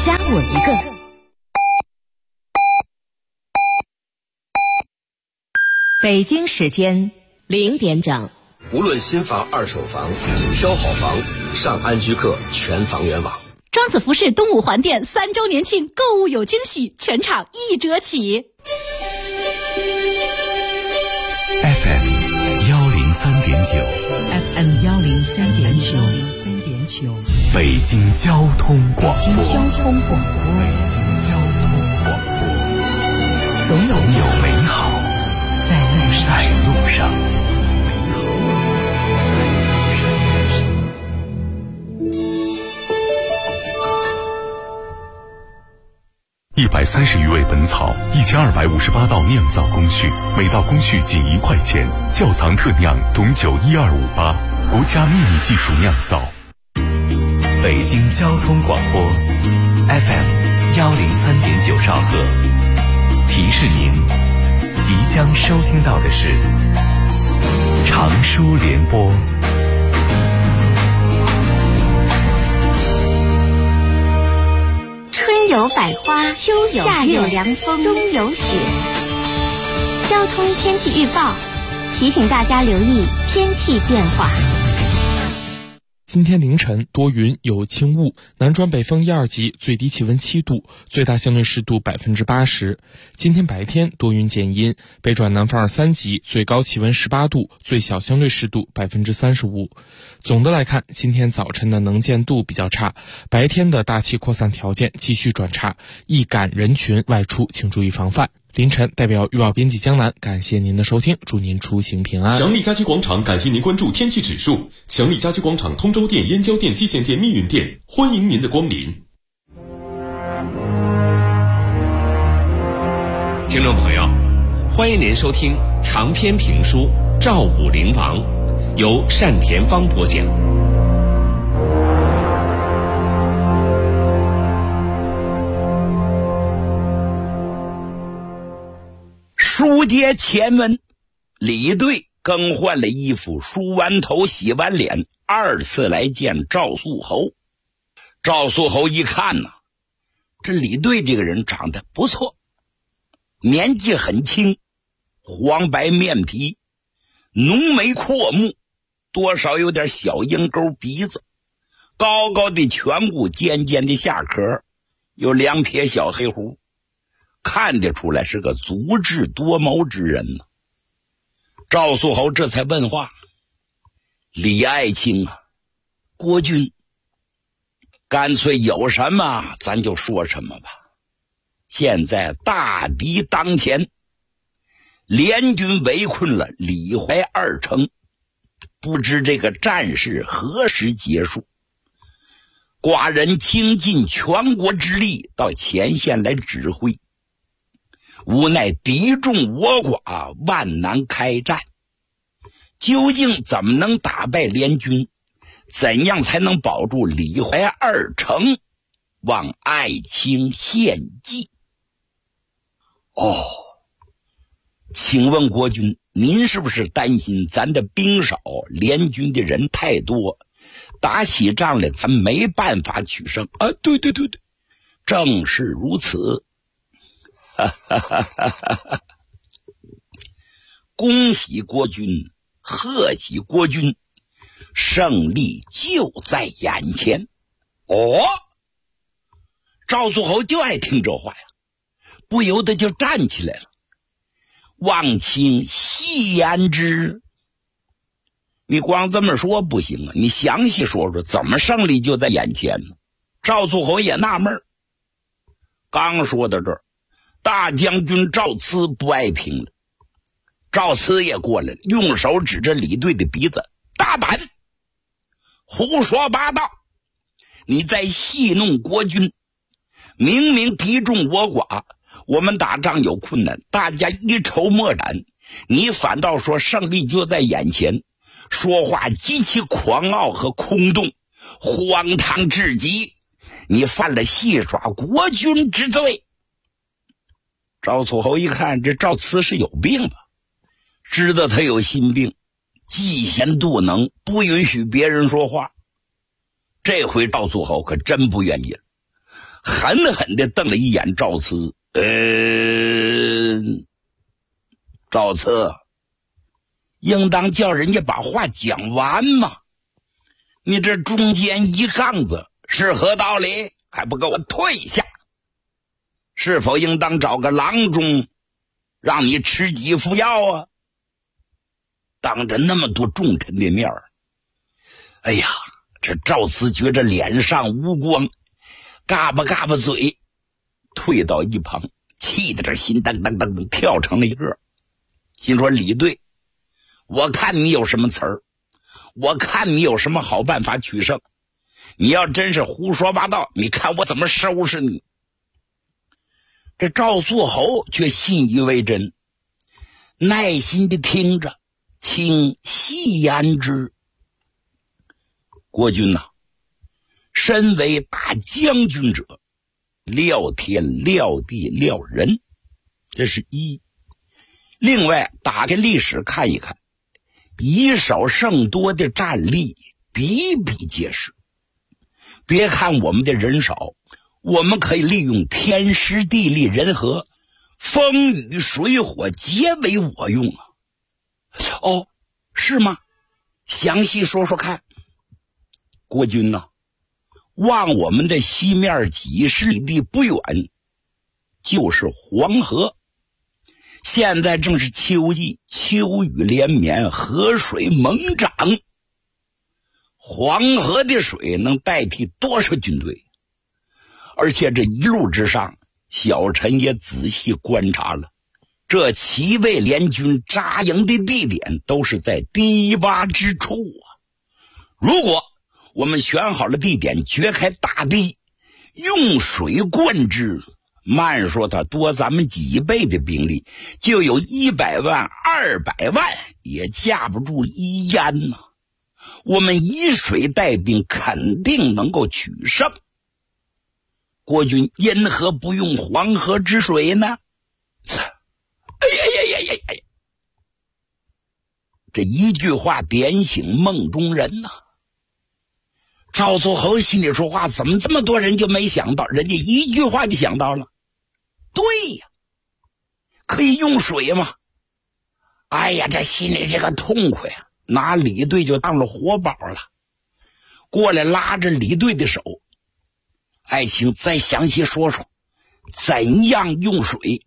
加我一个。北京时间0点整。 无论新房、二手房，挑好房，上安居客全房源网。 庄子服饰东五环店3周年庆，购物有惊喜，全场1折起。 FM 103.9 FM 103.9 北京交通广播。 北京交通广播。总有美好在路上。 130余味本草，1258道酿造工序，每道工序仅1块钱。窖藏特酿董酒12588，国家秘密技术酿造。 北京交通广播 FM 103.9兆赫，提示您，即将收听到的是长舒联播。 春有百花，秋有夏有凉风，冬有雪。交通天气预报提醒大家留意天气变化。 今天凌晨多云有轻雾，南转北风1、2级，最低气温7度，最大相对湿度80%。今天白天多云减阴，北转南风2、3级，最高气温18度，最小相对湿度35%。总的来看，今天早晨的能见度比较差，白天的大气扩散条件继续转差，易感人群外出请注意防范。凌晨代表预报编辑江南，感谢您的收听，祝您出行平安。 强力家居广场感谢您关注天气指数。强力家居广场通州店、燕郊店、蓟县店、密云店，欢迎您的光临。 听众朋友，欢迎您收听长篇评书《赵武灵王》，由单田芳播讲。 书接前文，李队更换了衣服，梳完头，洗完脸，二次来见赵肃侯。赵肃侯一看呢，这李队这个人长得不错，年纪很轻，黄白面皮，浓眉阔目，多少有点小鹰钩鼻子，高高的颧骨，尖尖的下颏，有2撇小黑胡，看得出来是个足智多谋之人呢。赵肃侯这才问话：李爱卿啊，国君，干脆有什么咱就说什么吧。现在大敌当前，联军围困了李淮2城，不知这个战事何时结束。寡人倾尽全国之力到前线来指挥，无奈敌众我寡，万难开战。究竟怎么能打败联军？怎样才能保住李淮2城？望爱卿献计。请问国君，您是不是担心咱的兵少，联军的人太多，打起仗来咱没办法取胜啊？对，正是如此。恭喜国君，贺喜国君，胜利就在眼前。赵肃侯就爱听这话呀，不由得就站起来了。望卿细言之。你光这么说不行啊，你详细说说，怎么胜利就在眼前呢？赵肃侯也纳闷，刚说到这儿，大将军赵咨不爱听了。赵咨也过来了，用手指着李队的鼻子：大胆，胡说八道，你在戏弄国君，明明敌众我寡，我们打仗有困难，大家一筹莫展，你反倒说胜利就在眼前，说话极其狂傲和空洞，荒唐至极，你犯了戏耍国君之罪。赵肃侯一看，这赵咨是有病吧，知道他有心病，嫉贤妒能，不允许别人说话。这回赵肃侯可真不愿意了， 狠狠地瞪了一眼赵慈。赵慈，应当叫人家把话讲完嘛，你这中间一杠子是何道理？还不给我退下？是否应当找个郎中让你吃几副药啊？当着那么多重臣的面儿，哎呀，这赵慈觉着脸上无光，嘎巴嘎巴嘴，退到一旁，气得这心噔噔噔噔跳成了一个。心说李队，我看你有什么词儿，我看你有什么好办法取胜。你要真是胡说八道，你看我怎么收拾你。这赵肃侯却信以为真，耐心地听着，请细言之。国君呐，身为大将军者，料天料地料人，这是一。另外打开历史看一看，以少胜多的战例比比皆是。别看我们的人少，我们可以利用天时地利人和，风雨水火皆为我用啊。哦，是吗？详细说说看。国君呐，望我们的西面几十里地不远就是黄河，现在正是秋季，秋雨连绵，河水猛涨，黄河的水能代替多少军队？而且这一路之上，小臣也仔细观察了，这7位联军扎营的地点都是在低洼之处啊。如果我们选好了地点，掘开大堤，用水灌之，慢说它多咱们几倍的兵力，就有100万200万也架不住一淹呐。我们以水带兵，肯定能够取胜。国君因何不用黄河之水呢？哎呀，这一句话点醒梦中人呐。赵肃侯心里说话，怎么这么多人就没想到？人家一句话就想到了。对呀，可以用水嘛。哎呀，这心里这个痛快呀，拿李队就当了活宝了。过来拉着李队的手，爱卿再详细说说怎样用水。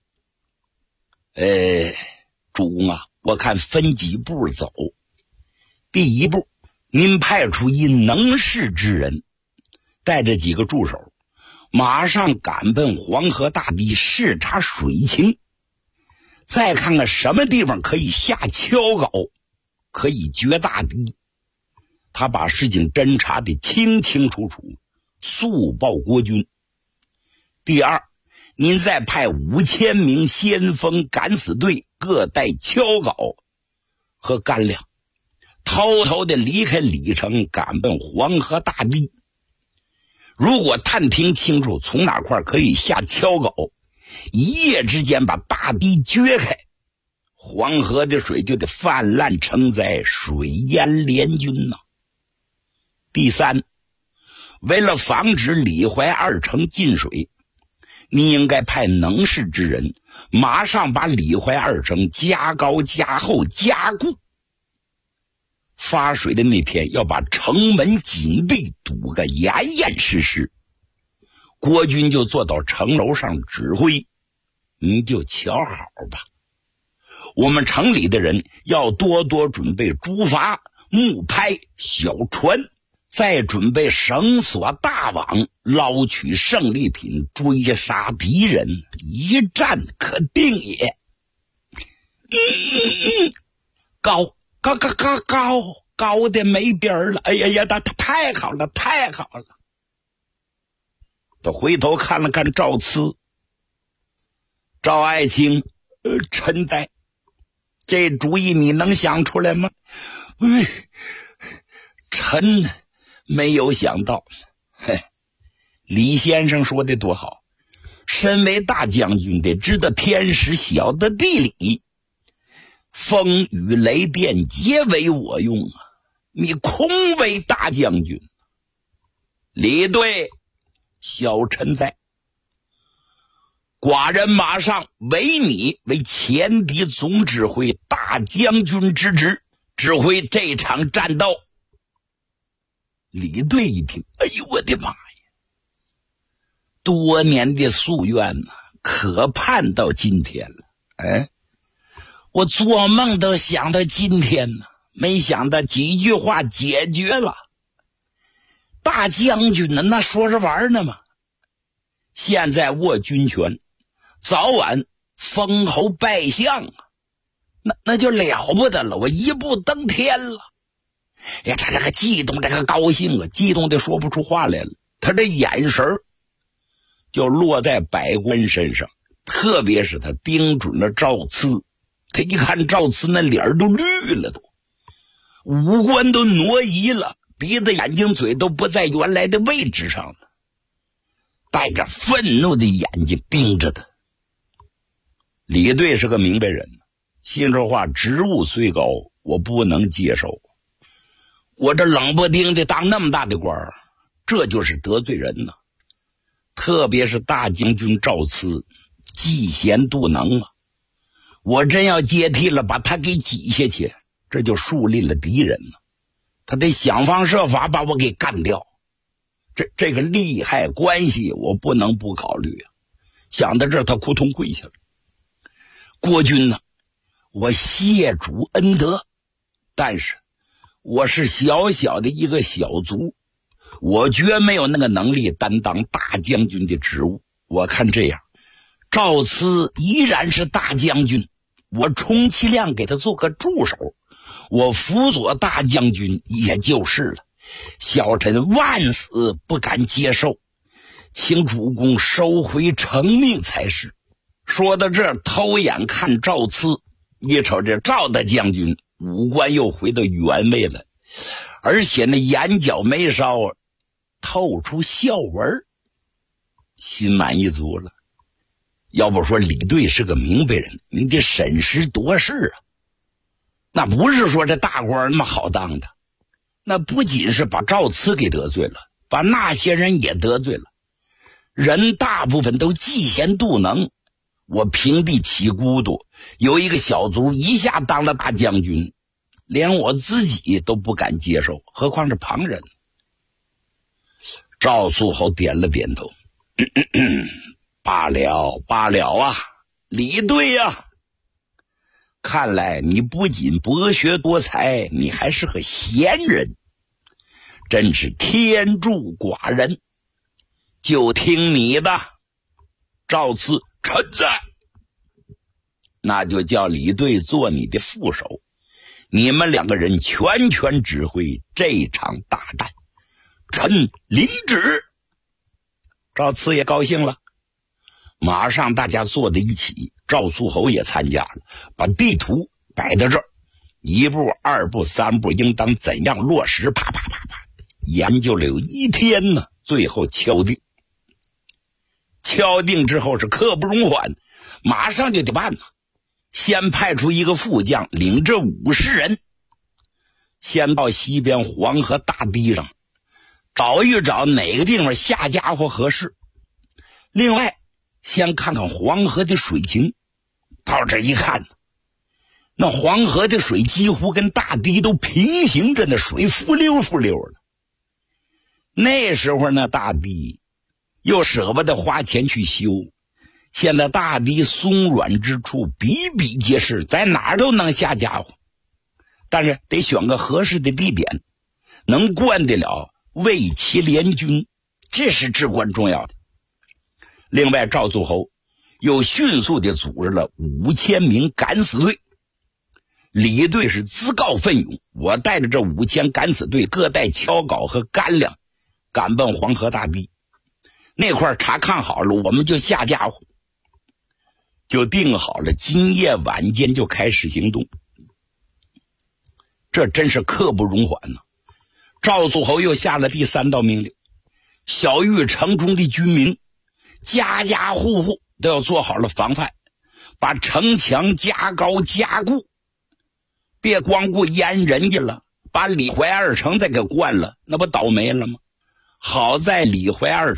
主公啊，我看分几步走。第一步，您派出一能事之人，带着几个助手，马上赶奔黄河大堤，视察水情，再看看什么地方可以下跷镐，可以掘大堤。他把事情侦查得清清楚楚，速报国君。第二，您再派5000名先锋敢死队，各带跷镐和干粮，偷偷地离开李城，赶奔黄河大堤。如果探听清楚从哪块可以下跷镐，一夜之间把大堤掘开，黄河的水就得泛滥成灾，水淹联军呐。第三，为了防止李淮2城进水，你应该派能事之人，马上把李淮2城加高加厚加固。发水的那天要把城门紧闭，堵个严严实实。国军就坐到城楼上指挥，你就瞧好吧。我们城里的人要多多准备竹筏、木拍、小船，再准备绳索大网，捞取胜利品，追杀敌人，一战可定也。高的没边儿了！哎呀，太好了，太好了！他回头看了看赵慈，赵爱卿，臣在。这主意你能想出来吗？臣没有想到。李先生说的多好，身为大将军得知道天时，晓得地理，风雨雷电皆为我用啊！你空为大将军。李队， 小臣在。寡人马上委你为前敌总指挥大将军之职，指挥这场战斗。李队一听，哎呦我的妈呀！多年的夙愿呢，可盼到今天了。哎，我做梦都想到今天呢，没想到几句话解决了。大将军呢，那说着玩呢嘛。现在握军权，早晚封侯拜相啊，那就了不得了，我一步登天了。哎呀，他这个激动，这个高兴啊，激动的说不出话来了。他这眼神就落在百官身上，特别是他盯准了赵慈。他一看赵慈那脸都绿了，都五官都挪移了，鼻子眼睛嘴都不在原来的位置上了，带着愤怒的眼睛盯着他。李队是个明白人，心说话，职务虽高，我不能接受。我这冷不丁的当那么大的官，这就是得罪人呢。特别是大将军赵慈，嫉贤妒能啊！我真要接替了，把他给挤下去，这就树立了敌人了。他得想方设法把我给干掉。这个利害关系，我不能不考虑啊！想到这儿，他扑通跪下了。国君呢，我谢主恩德，但是我是小小的一个小卒，我绝没有那个能力担当大将军的职务。我看这样，赵慈依然是大将军，我充其量给他做个助手，我辅佐大将军也就是了。小臣万死不敢接受，请主公收回成命才是。说到这儿，偷眼看赵慈，一瞅这赵大将军五官又回到原位了，而且那眼角眉梢透出笑纹，心满意足了。要不说李队是个明白人，你得审时度势啊。那不是说这大官那么好当的，那不仅是把赵慈给得罪了，把那些人也得罪了。人大部分都嫉贤妒能，我平地起孤独，有一个小卒一下当了大将军，连我自己都不敢接受，何况是旁人。赵肃侯点了点头，罢了罢了啊，李队啊，看来你不仅博学多才，你还是个贤人，真是天助寡人，就听你的。赵慈，臣在。那就叫李队做你的副手，你们两个人全权指挥这场大战，臣领旨。赵慈也高兴了，马上大家坐在一起，赵肃侯也参加了，把地图摆到这儿，一步二步三步应当怎样落实，啪啪啪啪研究了有一天呢，最后敲定。敲定之后是刻不容缓，马上就得办了。先派出一个副将领着50人，先到西边黄河大堤上找一找哪个地方下家伙合适。另外先看看黄河的水情，到这一看，那黄河的水几乎跟大堤都平行着，那水浮溜浮溜的。那时候呢，大堤又舍不得花钱去修，现在大堤松软之处比比皆是，在哪儿都能下家伙，但是得选个合适的地点，能灌得了魏齐联军，这是至关重要的。另外赵肃侯又迅速地组织了5000名敢死队，李队是自告奋勇，我带着这5000敢死队，各带锹镐和干粮，赶奔黄河大堤。那块查看好了，我们就下家伙，就定好了今夜晚间就开始行动。这真是刻不容缓呢。赵肃侯又下了第3道命令，小玉城中的居民家家户户都要做好了防范，把城墙加高加固，别光顾淹人家了，把李淮二城再给灌了，那不倒霉了吗？好在李淮二城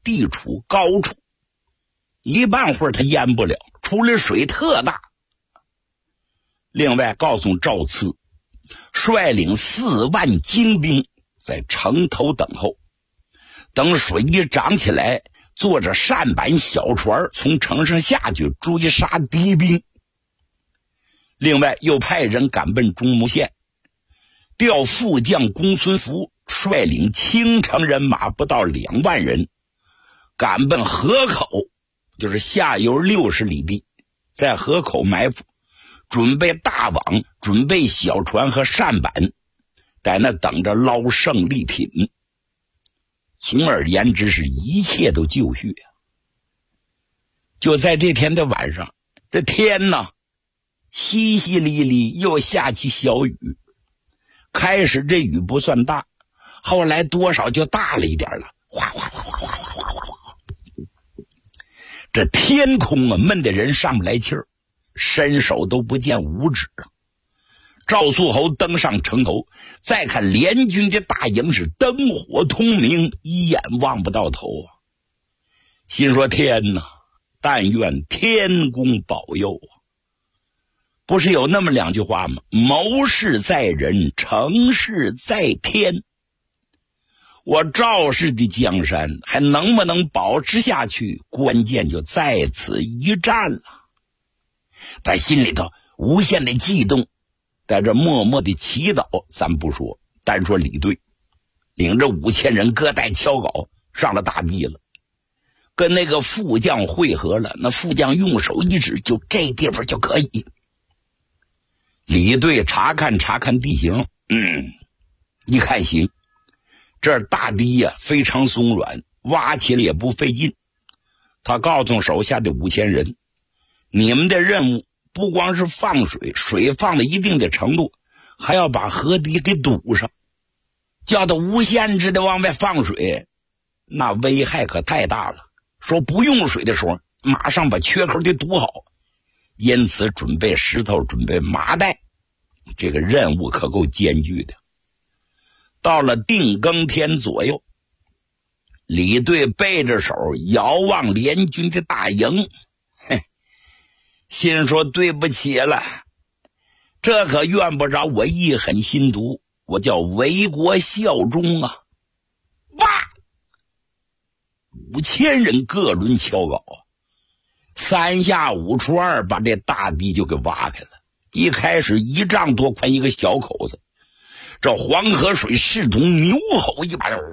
地处高处，一半会儿他淹不了，除了水特大。另外告诉赵赐，率领4万精兵在城头等候，等水一涨起来，坐着舢板小船从城上下去追杀敌兵。另外又派人赶奔中牟县，调副将公孙福率领青城人马不到2万人，赶奔河口，就是下游60里地，在河口埋伏，准备大网，准备小船和舢板，在那等着捞胜利品。总而言之，是一切都就绪啊。就在这天的晚上，这天呢淅淅沥沥又下起小雨，开始这雨不算大，后来多少就大了一点了，哗哗哗哗哗哗哗哗。这天空啊闷得人上不来气儿，伸手都不见五指了。赵肃侯登上城头，再看联军的大营是灯火通明，一眼望不到头啊！心说天哪，但愿天公保佑啊！不是有那么2句话吗？谋事在人，成事在天。我赵氏的江山还能不能保持下去，关键就在此一战了。他心里头无限的悸动，在这默默的祈祷。咱不说，单说李队领着5000人各带敲镐上了大地了，跟那个副将会合了。那副将用手一指，就这地方就可以。李队查看地形，一看行，这儿大堤呀非常松软，挖起来也不费劲。他告诉手下的5000人，你们的任务不光是放水，水放到一定的程度，还要把河堤给堵上。叫他无限制的往外放水，那危害可太大了。说不用水的时候，马上把缺口给堵好。因此准备石头，准备麻袋，这个任务可够艰巨的。到了定更天左右，李队背着手遥望联军的大营，心说对不起了，这可怨不着我一狠心毒，我叫为国效忠啊！哇！5000人各轮敲镐，3下5除2把这大堤就给挖开了。一开始1丈多宽一个小口子，这黄河水势同牛吼一般，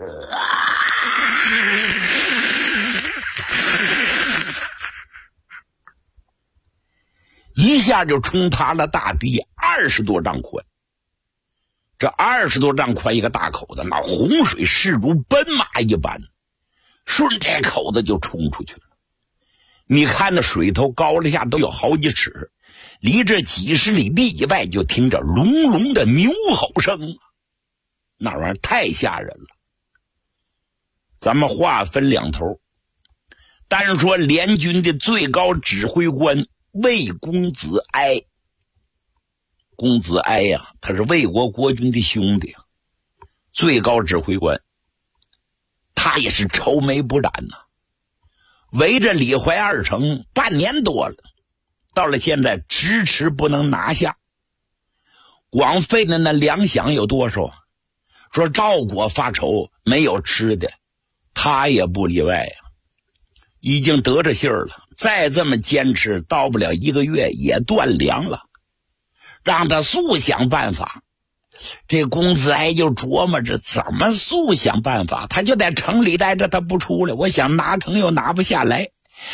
一下就冲塌了大堤20多丈宽。这20多丈宽一个大口子，那洪水势如奔马一般，顺这口子就冲出去了。你看那水头高了下都有好几尺，离这几十里地以外就听着隆隆的牛吼声，那玩意儿太吓人了。咱们话分2头，单说联军的最高指挥官魏公子哀。公子哀呀，他是魏国国君的兄弟，最高指挥官，他也是愁眉不展呐。围着李淮2城半年多了，到了现在迟迟不能拿下。光费的那粮饷有多少？说赵国发愁没有吃的，他也不例外呀。已经得着信儿了，再这么坚持，到不了1个月也断粮了。让他速想办法。这公子哀就琢磨着怎么速想办法，他就在城里待着，他不出来，我想拿城又拿不下来。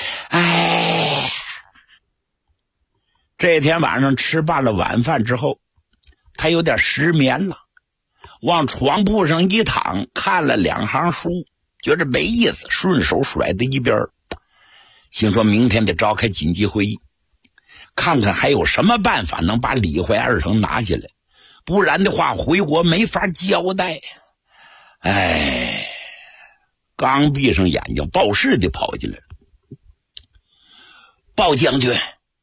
这天晚上吃罢了晚饭之后，他有点失眠了，往床铺上一躺，看了2行书，觉着没意思，顺手甩在一边，心说明天得召开紧急会议，看看还有什么办法能把李淮2城拿下来，不然的话回国没法交代。刚闭上眼睛，鲍氏的跑进来了。鲍将军，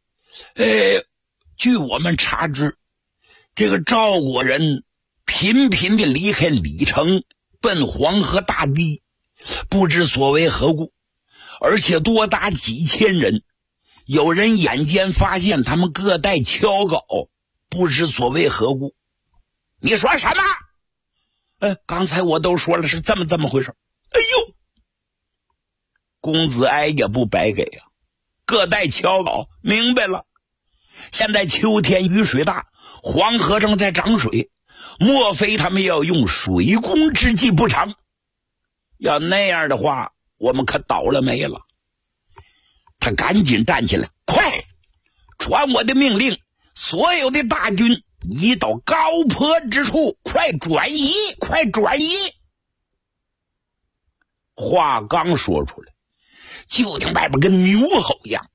据我们查知，这个赵国人频频的离开李城，奔黄河大堤， 不知所为何故，而且多达几千人。有人眼尖发现他们各带敲镐，不知所为何故。你说什么？刚才我都说了是这么回事。哎呦，公子哀也不白给啊，各带敲镐，明白了。现在秋天雨水大，黄河正在涨水，莫非他们要用水攻之计不成？要那样的话，我们可倒了霉了。他赶紧站起来，快传我的命令，所有的大军移到高坡之处，快转移，快转移。话刚说出来，就听外边跟牛吼一样，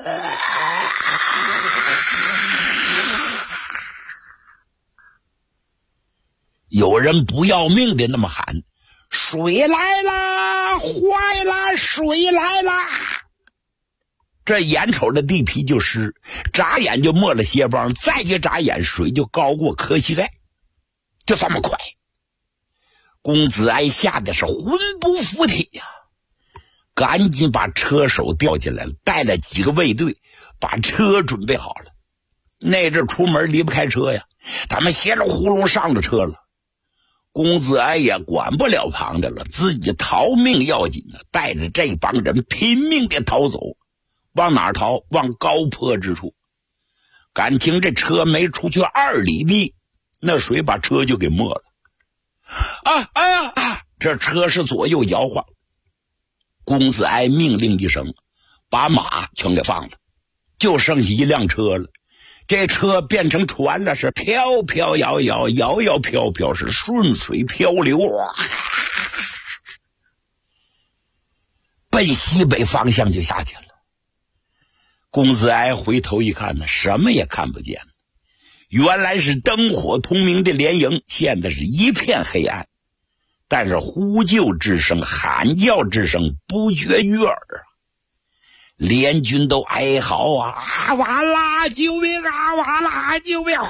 有人不要命的那么喊：水来啦，坏了，水来啦！这眼瞅着地皮就湿，眨眼就没了些帮，再一眨眼水就高过磕膝盖，就这么快。公子哀吓得是魂不附体呀，赶紧把车手调进来了，带了几个卫队，把车准备好了。那阵出门离不开车呀，他们稀里呼噜上了车了。公子哀也管不了旁的了，自己逃命要紧呢，带着这帮人拼命的逃走。往哪儿逃？往高坡之处。感情这车没出去2里地，那水把车就给没了。这车是左右摇晃。公子哀命令一声，把马全给放了，就剩下一辆车了。这车变成船了，是飘飘摇摇，摇摇飘飘，是顺水漂流，奔西北方向就下去了。公子哀回头一看呢，什么也看不见。原来是灯火通明的连营，现在是一片黑暗，但是呼救之声、喊叫之声不绝于耳啊！联军都哀嚎啊！完了，救命啊！完了，救命！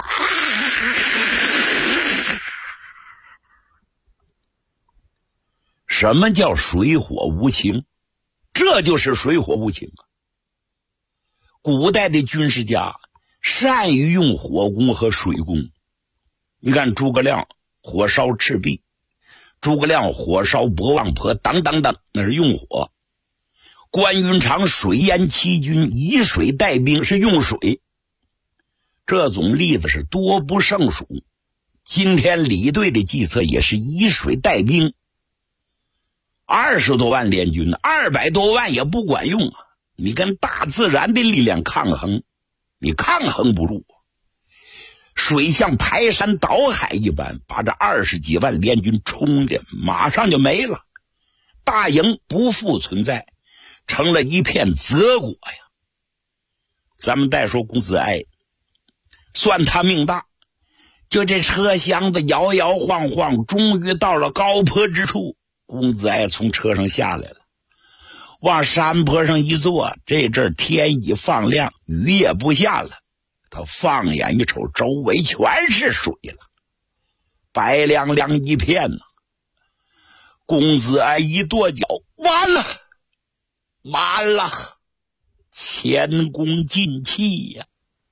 什么叫水火无情？这就是水火无情啊！古代的军事家善于用火攻和水攻。你看诸葛亮火烧赤壁，诸葛亮火烧博望坡等等等，那是用火。关云长水淹七军，以水带兵，是用水。这种例子是多不胜数。今天李队的计策也是以水带兵，20多万联军，200多万也不管用啊！你跟大自然的力量抗衡，你抗衡不住。水像排山倒海一般，把这20几万联军冲的马上就没了，大营不复存在，成了一片泽国呀。咱们再说公子哀，算他命大，就这车厢子摇摇晃晃，终于到了高坡之处。公子哀从车上下来了，往山坡上一坐，这阵天已放亮，雨也不下了。他放眼一瞅，周围全是水了，白亮亮一片呢。公子哀一跺脚，完了，完了，前功尽弃呀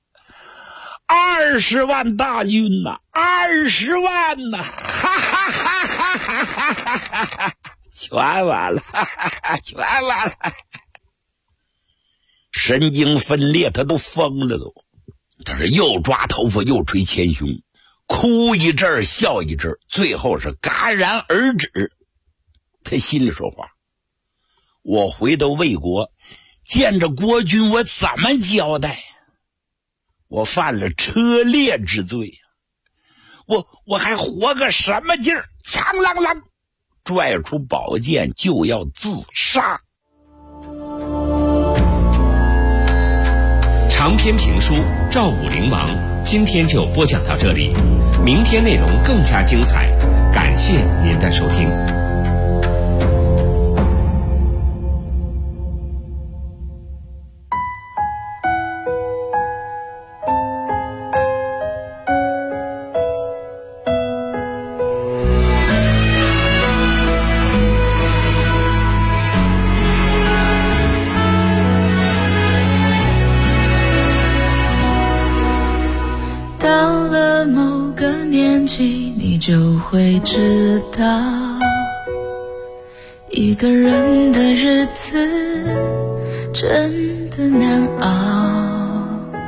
！20万大军呐，20万呐，哈哈哈哈哈哈哈！全完了，哈哈哈，全完了！神经分裂，他都疯了都。他是又抓头发又捶前胸，哭一阵儿笑一阵儿，最后是戛然而止。他心里说话：我回到魏国，见着国君，我怎么交代？我犯了车裂之罪，我还活个什么劲儿？苍啷啷拽出宝剑就要自杀。 长篇评书《赵武灵王》今天就播讲到这里，明天内容更加精彩，感谢您的收听。 个年纪，你就会知道，一个人的日子真的难熬。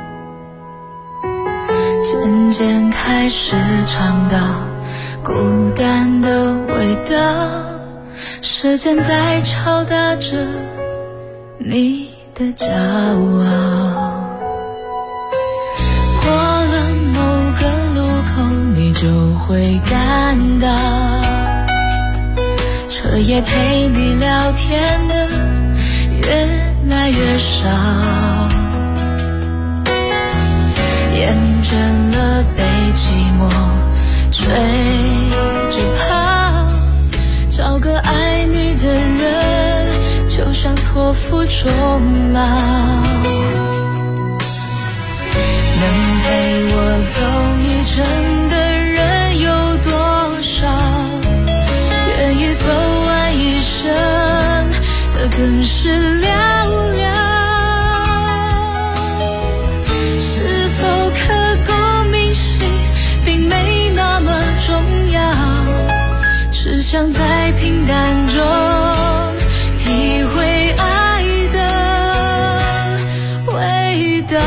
渐渐开始尝到孤单的味道，时间在敲打着你的骄傲。过了某个路口，你就会感到，彻夜陪你聊天的越来越少，厌倦了被寂寞追着跑，找个爱你的人就像托付终老。能陪我走一程的人有多少，愿意走完一生的更是寥寥。是否刻骨铭心并没那么重要，只想在平淡中体会爱的味道。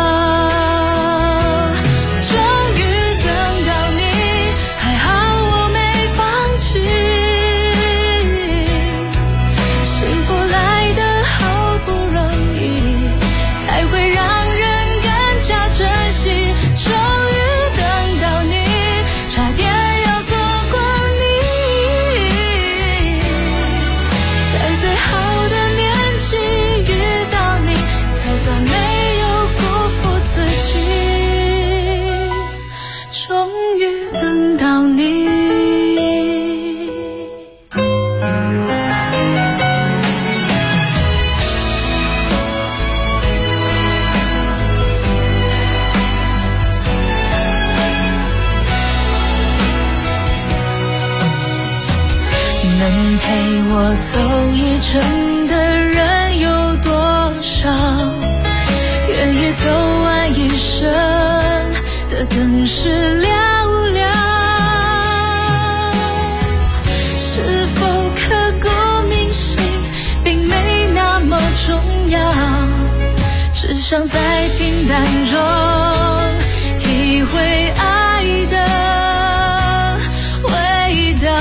能陪我走一程的人有多少，愿意走完一生的更是寥寥。是否刻骨铭心并没那么重要，只想在平淡中体会爱的味道。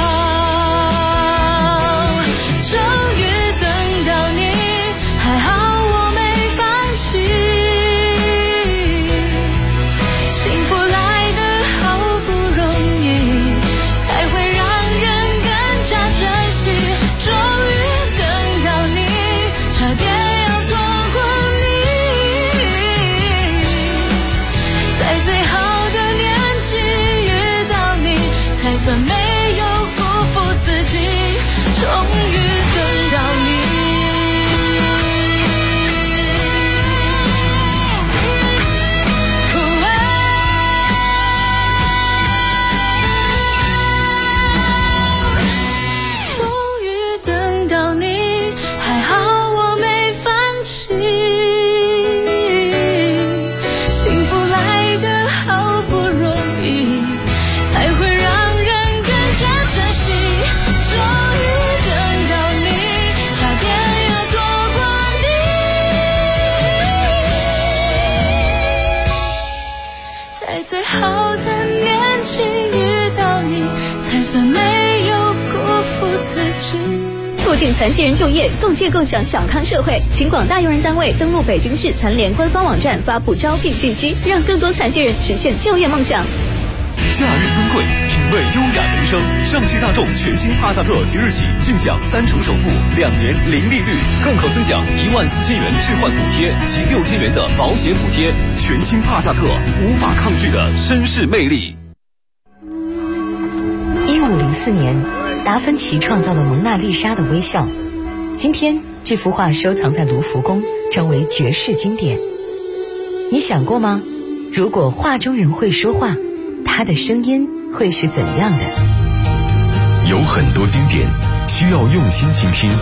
算没有辜负自己，终于等到你。终于等到你，还好我没放弃。幸福来得好不容易，才会让珍惜，终于等到你，差点要错过你。在最好的年纪遇到你，才算没有辜负自己。 促进残疾人就业，共建共享小康社会，请广大用人单位登录北京市残联官方网站发布招聘信息，让更多残疾人实现就业梦想。 假日尊贵，品味优雅人生。上汽大众全新帕萨特即日起尽享3%首付，2年零利率，更可尊享14000元置换补贴及6000元的保险补贴。全新帕萨特，无法抗拒的绅士魅力。 1504年，达芬奇创造了蒙娜丽莎的微笑。今天，这幅画收藏在卢浮宫，成为绝世经典。你想过吗？如果画中人会说话，他的声音会是怎样的？ 有很多经典需要用心倾听。2018，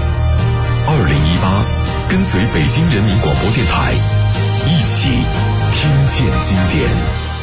跟随北京人民广播电台，一起听见经典。